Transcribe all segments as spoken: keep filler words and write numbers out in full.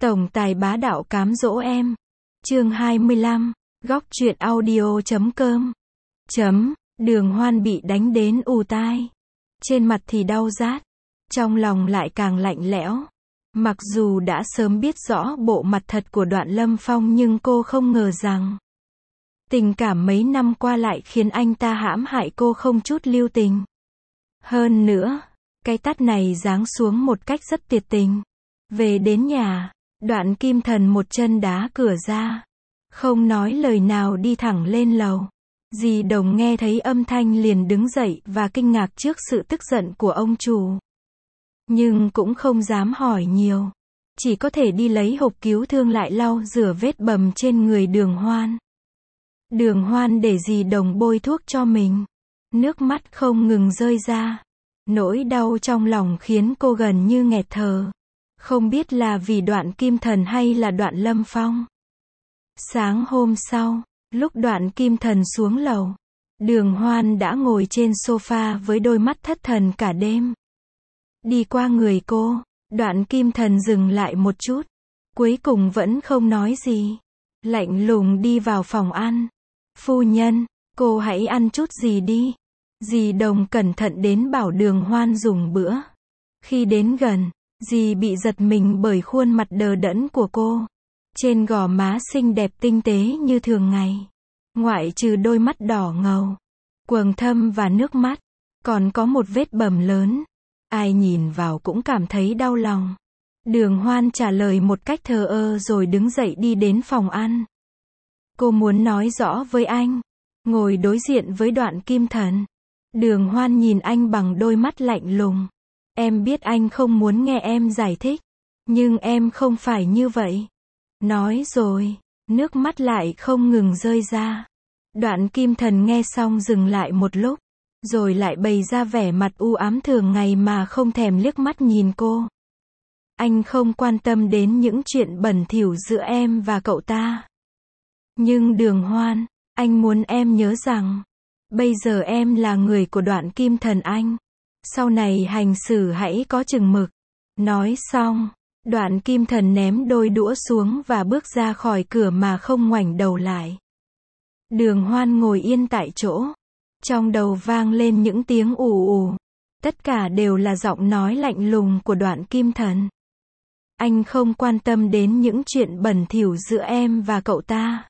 Tổng tài bá đạo cám dỗ em. Chương hai mươi lăm, góc truyện audio chấm com. Chấm, Đường Hoan bị đánh đến ù tai. Trên mặt thì đau rát, trong lòng lại càng lạnh lẽo. Mặc dù đã sớm biết rõ bộ mặt thật của Đoạn Lâm Phong nhưng cô không ngờ rằng tình cảm mấy năm qua lại khiến anh ta hãm hại cô không chút lưu tình. Hơn nữa, cái tát này giáng xuống một cách rất tuyệt tình. Về đến nhà, Đoạn Kim Thần một chân đá cửa ra, không nói lời nào đi thẳng lên lầu. Dì Đồng nghe thấy âm thanh liền đứng dậy và kinh ngạc trước sự tức giận của ông chủ. Nhưng cũng không dám hỏi nhiều, chỉ có thể đi lấy hộp cứu thương lại lau rửa vết bầm trên người Đường Hoan. Đường Hoan để dì Đồng bôi thuốc cho mình, nước mắt không ngừng rơi ra. Nỗi đau trong lòng khiến cô gần như nghẹt thở. Không biết là vì Đoạn Kim Thần hay là Đoạn Lâm Phong. Sáng hôm sau, lúc Đoạn Kim Thần xuống lầu, Đường Hoan đã ngồi trên sofa với đôi mắt thất thần cả đêm. Đi qua người cô, Đoạn Kim Thần dừng lại một chút, cuối cùng vẫn không nói gì. Lạnh lùng đi vào phòng ăn. Phu nhân, cô hãy ăn chút gì đi. Dì Đồng cẩn thận đến bảo Đường Hoan dùng bữa. Khi đến gần, dì bị giật mình bởi khuôn mặt đờ đẫn của cô. Trên gò má xinh đẹp tinh tế như thường ngày, ngoại trừ đôi mắt đỏ ngầu, quầng thâm và nước mắt, còn có một vết bầm lớn. Ai nhìn vào cũng cảm thấy đau lòng. Đường Hoan trả lời một cách thờ ơ rồi đứng dậy đi đến phòng ăn. Cô muốn nói rõ với anh. Ngồi đối diện với Đoạn Kim Thần, Đường Hoan nhìn anh bằng đôi mắt lạnh lùng. Em biết anh không muốn nghe em giải thích, nhưng em không phải như vậy. Nói rồi, nước mắt lại không ngừng rơi ra. Đoạn Kim Thần nghe xong dừng lại một lúc, rồi lại bày ra vẻ mặt u ám thường ngày mà không thèm liếc mắt nhìn cô. Anh không quan tâm đến những chuyện bẩn thỉu giữa em và cậu ta. Nhưng Đường Hoan, anh muốn em nhớ rằng, bây giờ em là người của Đoạn Kim Thần anh. Sau này hành xử hãy có chừng mực. Nói xong, Đoạn Kim Thần ném đôi đũa xuống và bước ra khỏi cửa mà không ngoảnh đầu lại. Đường Hoan ngồi yên tại chỗ. Trong đầu vang lên những tiếng ù ù. Tất cả đều là giọng nói lạnh lùng của Đoạn Kim Thần. Anh không quan tâm đến những chuyện bẩn thỉu giữa em và cậu ta.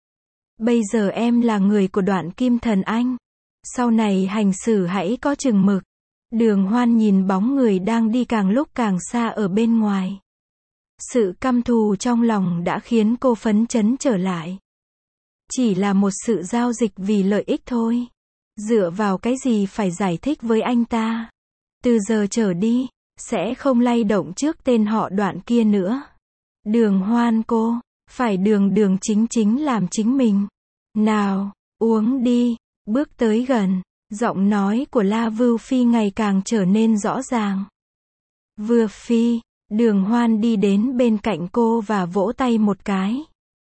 Bây giờ em là người của Đoạn Kim Thần anh. Sau này hành xử hãy có chừng mực. Đường Hoan nhìn bóng người đang đi càng lúc càng xa ở bên ngoài. Sự căm thù trong lòng đã khiến cô phấn chấn trở lại. Chỉ là một sự giao dịch vì lợi ích thôi. Dựa vào cái gì phải giải thích với anh ta. Từ giờ trở đi, sẽ không lay động trước tên họ Đoạn kia nữa. Đường Hoan cô, phải đường đường chính chính làm chính mình. Nào, uống đi. Bước tới gần, giọng nói của La Vưu Phi ngày càng trở nên rõ ràng. Vừa Phi, Đường Hoan đi đến bên cạnh cô và vỗ tay một cái.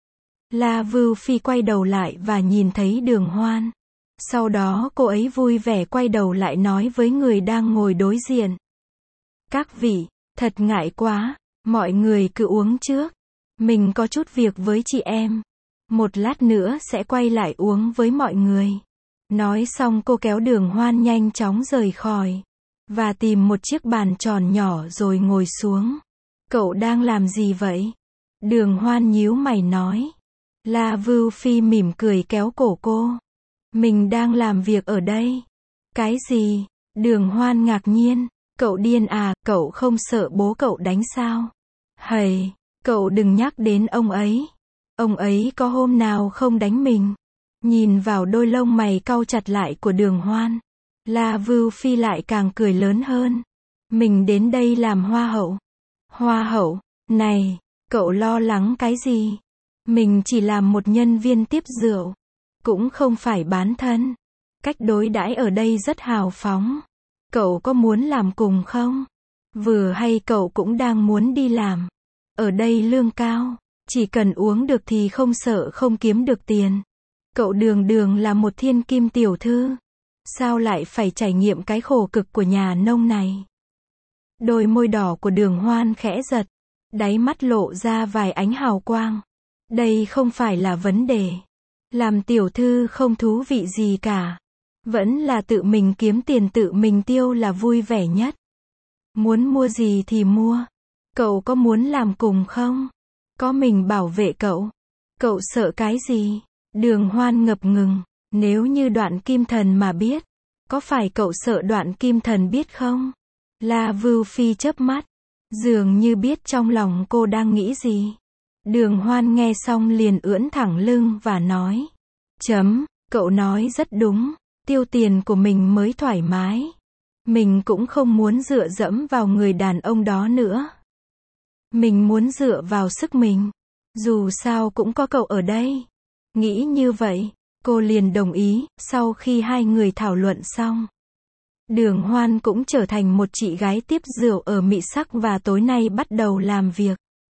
La Vưu Phi quay đầu lại và nhìn thấy Đường Hoan. Sau đó cô ấy vui vẻ quay đầu lại nói với người đang ngồi đối diện. Các vị, thật ngại quá, mọi người cứ uống trước. Mình có chút việc với chị em. Một lát nữa sẽ quay lại uống với mọi người. Nói xong cô kéo Đường Hoan nhanh chóng rời khỏi, và tìm một chiếc bàn tròn nhỏ rồi ngồi xuống. Cậu đang làm gì vậy? Đường Hoan nhíu mày nói. La Vưu Phi mỉm cười kéo cổ cô. Mình đang làm việc ở đây. Cái gì? Đường Hoan ngạc nhiên. Cậu điên à, cậu không sợ bố cậu đánh sao? Hầy, cậu đừng nhắc đến ông ấy. Ông ấy có hôm nào không đánh mình? Nhìn vào đôi lông mày cau chặt lại của Đường Hoan, La Vưu Phi lại càng cười lớn hơn. Mình đến đây làm hoa hậu. Hoa hậu? Này, cậu lo lắng cái gì? Mình chỉ làm một nhân viên tiếp rượu, cũng không phải bán thân. Cách đối đãi ở đây rất hào phóng. Cậu có muốn làm cùng không? Vừa hay cậu cũng đang muốn đi làm. Ở đây lương cao, chỉ cần uống được thì không sợ không kiếm được tiền. Cậu đường đường là một thiên kim tiểu thư. Sao lại phải trải nghiệm cái khổ cực của nhà nông này? Đôi môi đỏ của Đường Hoan khẽ giật. Đáy mắt lộ ra vài ánh hào quang. Đây không phải là vấn đề. Làm tiểu thư không thú vị gì cả. Vẫn là tự mình kiếm tiền tự mình tiêu là vui vẻ nhất. Muốn mua gì thì mua. Cậu có muốn làm cùng không? Có mình bảo vệ cậu. Cậu sợ cái gì? Đường Hoan ngập ngừng. Nếu như Đoạn Kim Thần mà biết. Có phải cậu sợ Đoạn Kim Thần biết không? La Vưu Phi chớp mắt. Dường như biết trong lòng cô đang nghĩ gì. Đường Hoan nghe xong liền ưỡn thẳng lưng và nói. Chấm, cậu nói rất đúng. Tiêu tiền của mình mới thoải mái. Mình cũng không muốn dựa dẫm vào người đàn ông đó nữa. Mình muốn dựa vào sức mình. Dù sao cũng có cậu ở đây. Nghĩ như vậy, cô liền đồng ý. Sau khi hai người thảo luận xong, Đường Hoan cũng trở thành một chị gái tiếp rượu ở Mị Sắc và tối nay bắt đầu làm việc.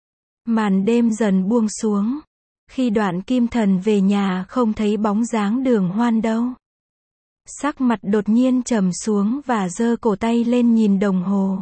Màn đêm dần buông xuống. Khi Đoạn Kim Thần về nhà không thấy bóng dáng Đường Hoan đâu. Sắc mặt đột nhiên trầm xuống và giơ cổ tay lên nhìn đồng hồ.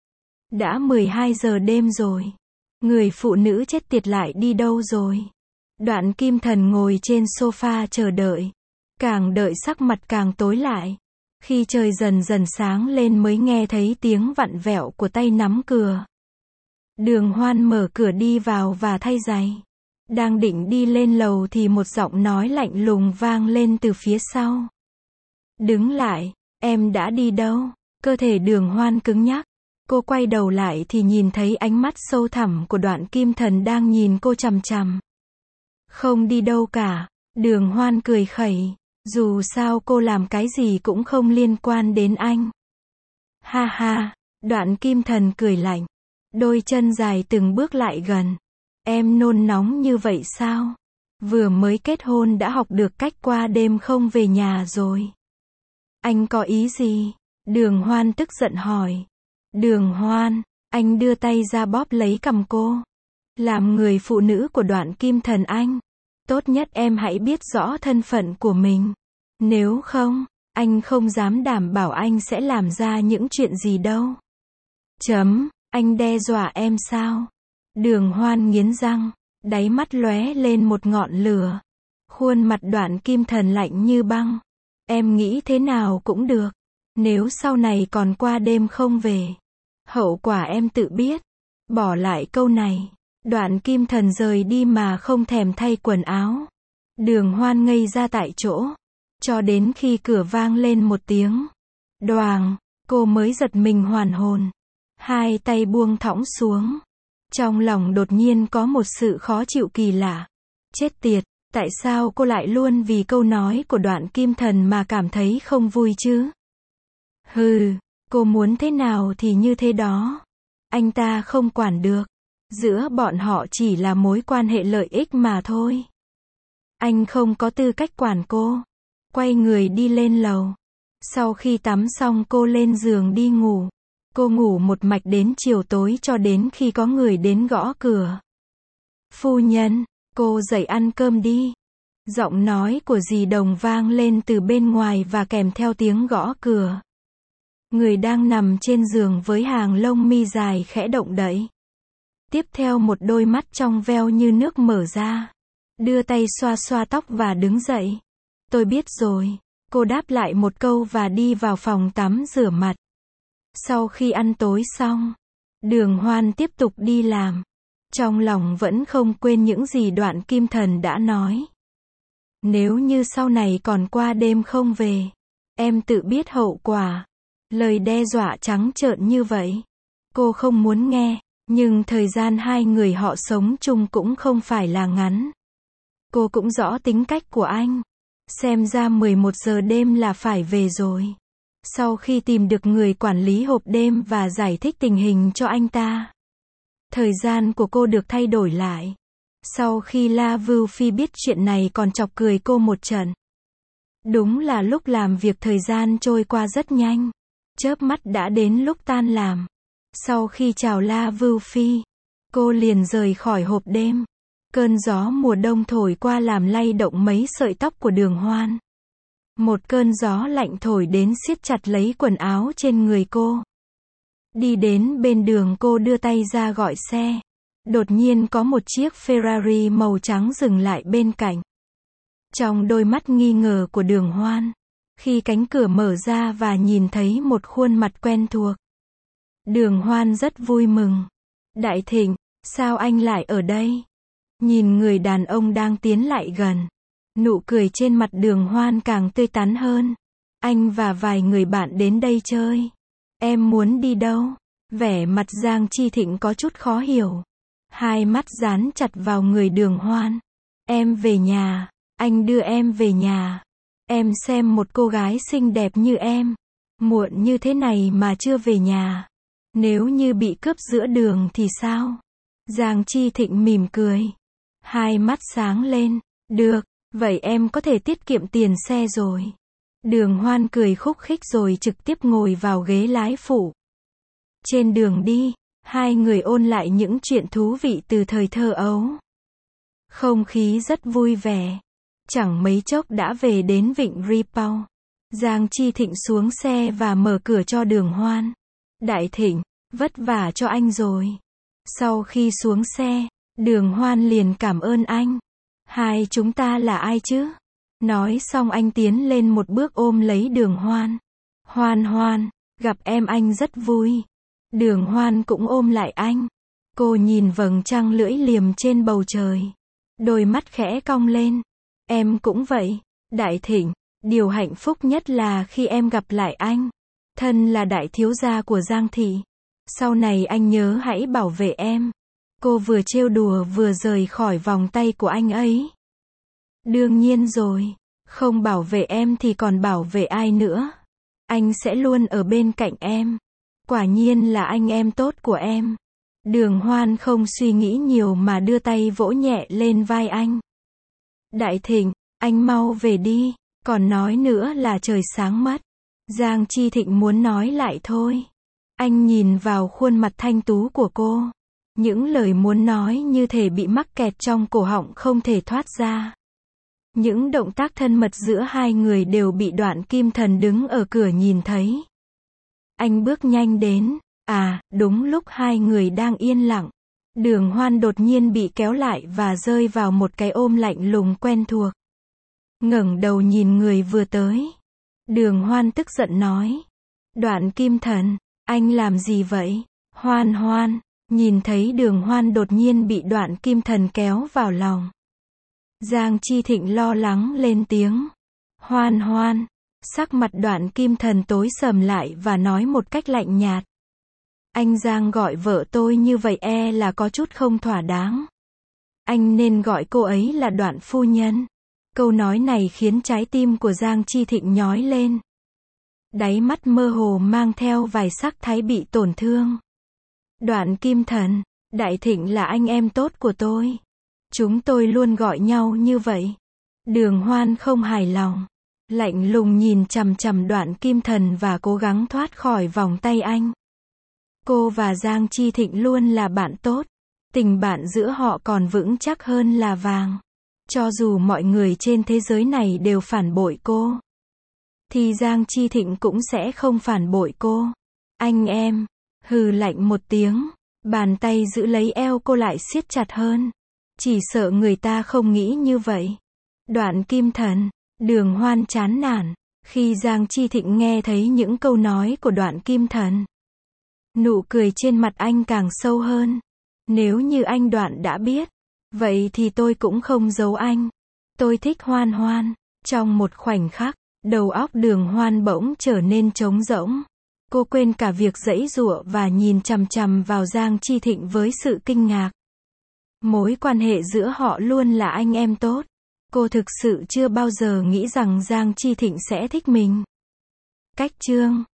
Đã mười hai giờ đêm rồi. Người phụ nữ chết tiệt lại đi đâu rồi? Đoạn Kim Thần ngồi trên sofa chờ đợi. Càng đợi sắc mặt càng tối lại. Khi trời dần dần sáng lên mới nghe thấy tiếng vặn vẹo của tay nắm cửa. Đường Hoan mở cửa đi vào và thay giày. Đang định đi lên lầu thì một giọng nói lạnh lùng vang lên từ phía sau. Đứng lại, em đã đi đâu? Cơ thể Đường Hoan cứng nhắc. Cô quay đầu lại thì nhìn thấy ánh mắt sâu thẳm của Đoạn Kim Thần đang nhìn cô chằm chằm. Không đi đâu cả. Đường Hoan cười khẩy. Dù sao cô làm cái gì cũng không liên quan đến anh. Ha ha, Đoạn Kim Thần cười lạnh. Đôi chân dài từng bước lại gần. Em nôn nóng như vậy sao? Vừa mới kết hôn đã học được cách qua đêm không về nhà rồi. Anh có ý gì? Đường Hoan tức giận hỏi. Đường Hoan, anh đưa tay ra bóp lấy cằm cô. Làm người phụ nữ của Đoạn Kim Thần anh. Tốt nhất em hãy biết rõ thân phận của mình. Nếu không, anh không dám đảm bảo anh sẽ làm ra những chuyện gì đâu. Chấm, anh đe dọa em sao? Đường Hoan nghiến răng, đáy mắt lóe lên một ngọn lửa. Khuôn mặt Đoạn Kim Thần lạnh như băng. Em nghĩ thế nào cũng được. Nếu sau này còn qua đêm không về, hậu quả em tự biết. Bỏ lại câu này, Đoạn Kim Thần rời đi mà không thèm thay quần áo. Đường Hoan ngây ra tại chỗ. Cho đến khi cửa vang lên một tiếng đoàng, cô mới giật mình hoàn hồn. Hai tay buông thõng xuống. Trong lòng đột nhiên có một sự khó chịu kỳ lạ. Chết tiệt, tại sao cô lại luôn vì câu nói của Đoạn Kim Thần mà cảm thấy không vui chứ? Hừ, cô muốn thế nào thì như thế đó. Anh ta không quản được. Giữa bọn họ chỉ là mối quan hệ lợi ích mà thôi. Anh không có tư cách quản cô. Quay người đi lên lầu. Sau khi tắm xong cô lên giường đi ngủ. Cô ngủ một mạch đến chiều tối cho đến khi có người đến gõ cửa. Phu nhân, cô dậy ăn cơm đi. Giọng nói của dì Đồng vang lên từ bên ngoài và kèm theo tiếng gõ cửa. Người đang nằm trên giường với hàng lông mi dài khẽ động đậy. Tiếp theo một đôi mắt trong veo như nước mở ra. Đưa tay xoa xoa tóc và đứng dậy. Tôi biết rồi. Cô đáp lại một câu và đi vào phòng tắm rửa mặt. Sau khi ăn tối xong, Đường Hoan tiếp tục đi làm. Trong lòng vẫn không quên những gì Đoạn Kim Thần đã nói. Nếu như sau này còn qua đêm không về, em tự biết hậu quả. Lời đe dọa trắng trợn như vậy, cô không muốn nghe, nhưng thời gian hai người họ sống chung cũng không phải là ngắn. Cô cũng rõ tính cách của anh. Xem ra mười một giờ đêm là phải về rồi. Sau khi tìm được người quản lý hộp đêm và giải thích tình hình cho anh ta, thời gian của cô được thay đổi lại. Sau khi La Vưu Phi biết chuyện này còn chọc cười cô một trận. Đúng là lúc làm việc thời gian trôi qua rất nhanh. Chớp mắt đã đến lúc tan làm. Sau khi chào La Vưu Phi, cô liền rời khỏi hộp đêm. Cơn gió mùa đông thổi qua làm lay động mấy sợi tóc của Đường Hoan. Một cơn gió lạnh thổi đến siết chặt lấy quần áo trên người cô. Đi đến bên đường cô đưa tay ra gọi xe. Đột nhiên có một chiếc Ferrari màu trắng dừng lại bên cạnh. Trong đôi mắt nghi ngờ của Đường Hoan, khi cánh cửa mở ra và nhìn thấy một khuôn mặt quen thuộc, Đường Hoan rất vui mừng. Đại Thịnh, sao anh lại ở đây? Nhìn người đàn ông đang tiến lại gần, nụ cười trên mặt Đường Hoan càng tươi tắn hơn. Anh và vài người bạn đến đây chơi. Em muốn đi đâu? Vẻ mặt Giang Chi Thịnh có chút khó hiểu. Hai mắt dán chặt vào người Đường Hoan. Em về nhà, anh đưa em về nhà. Em xem một cô gái xinh đẹp như em, muộn như thế này mà chưa về nhà. Nếu như bị cướp giữa đường thì sao? Giang Chi Thịnh mỉm cười. Hai mắt sáng lên. Được, vậy em có thể tiết kiệm tiền xe rồi. Đường Hoan cười khúc khích rồi trực tiếp ngồi vào ghế lái phụ. Trên đường đi, hai người ôn lại những chuyện thú vị từ thời thơ ấu. Không khí rất vui vẻ. Chẳng mấy chốc đã về đến vịnh Ripau. Giang Chi Thịnh xuống xe và mở cửa cho Đường Hoan. Đại Thịnh, vất vả cho anh rồi. Sau khi xuống xe, Đường Hoan liền cảm ơn anh. Hai chúng ta là ai chứ? Nói xong anh tiến lên một bước ôm lấy Đường Hoan. Hoan Hoan, gặp em anh rất vui. Đường Hoan cũng ôm lại anh. Cô nhìn vầng trăng lưỡi liềm trên bầu trời. Đôi mắt khẽ cong lên. Em cũng vậy. Đại Thịnh, điều hạnh phúc nhất là khi em gặp lại anh. Thân là đại thiếu gia của Giang thị. Sau này anh nhớ hãy bảo vệ em. Cô vừa trêu đùa vừa rời khỏi vòng tay của anh ấy. Đương nhiên rồi. Không bảo vệ em thì còn bảo vệ ai nữa. Anh sẽ luôn ở bên cạnh em. Quả nhiên là anh em tốt của em. Đường Hoan không suy nghĩ nhiều mà đưa tay vỗ nhẹ lên vai anh. Đại Thịnh, anh mau về đi. Còn nói nữa là trời sáng mất. Giang Chi Thịnh muốn nói lại thôi. Anh nhìn vào khuôn mặt thanh tú của cô. Những lời muốn nói như thể bị mắc kẹt trong cổ họng không thể thoát ra. Những động tác thân mật giữa hai người đều bị Đoạn Kim Thần đứng ở cửa nhìn thấy. Anh bước nhanh đến. À, đúng lúc hai người đang yên lặng. Đường Hoan đột nhiên bị kéo lại và rơi vào một cái ôm lạnh lùng quen thuộc. Ngẩng đầu nhìn người vừa tới. Đường Hoan tức giận nói. Đoạn Kim Thần, anh làm gì vậy? Hoan Hoan, nhìn thấy Đường Hoan đột nhiên bị Đoạn Kim Thần kéo vào lòng. Giang Chi Thịnh lo lắng lên tiếng. Hoan Hoan, sắc mặt Đoạn Kim Thần tối sầm lại và nói một cách lạnh nhạt. Anh Giang gọi vợ tôi như vậy e là có chút không thỏa đáng. Anh nên gọi cô ấy là Đoạn phu nhân. Câu nói này khiến trái tim của Giang Chi Thịnh nhói lên. Đáy mắt mơ hồ mang theo vài sắc thái bị tổn thương. Đoạn Kim Thần, Đại Thịnh là anh em tốt của tôi. Chúng tôi luôn gọi nhau như vậy. Đường Hoan không hài lòng. Lạnh lùng nhìn chằm chằm Đoạn Kim Thần và cố gắng thoát khỏi vòng tay anh. Cô và Giang Chi Thịnh luôn là bạn tốt. Tình bạn giữa họ còn vững chắc hơn là vàng. Cho dù mọi người trên thế giới này đều phản bội cô, thì Giang Chi Thịnh cũng sẽ không phản bội cô. Anh em, hừ lạnh một tiếng, bàn tay giữ lấy eo cô lại siết chặt hơn. Chỉ sợ người ta không nghĩ như vậy. Đoạn Kim Thần, Đường Hoan chán nản, khi Giang Chi Thịnh nghe thấy những câu nói của Đoạn Kim Thần. Nụ cười trên mặt anh càng sâu hơn. Nếu như anh Đoạn đã biết, vậy thì tôi cũng không giấu anh. Tôi thích Hoan Hoan. Trong một khoảnh khắc, đầu óc Đường Hoan bỗng trở nên trống rỗng. Cô quên cả việc giãy giụa và nhìn chằm chằm vào Giang Chi Thịnh với sự kinh ngạc. Mối quan hệ giữa họ luôn là anh em tốt. Cô thực sự chưa bao giờ nghĩ rằng Giang Chi Thịnh sẽ thích mình. Cách chương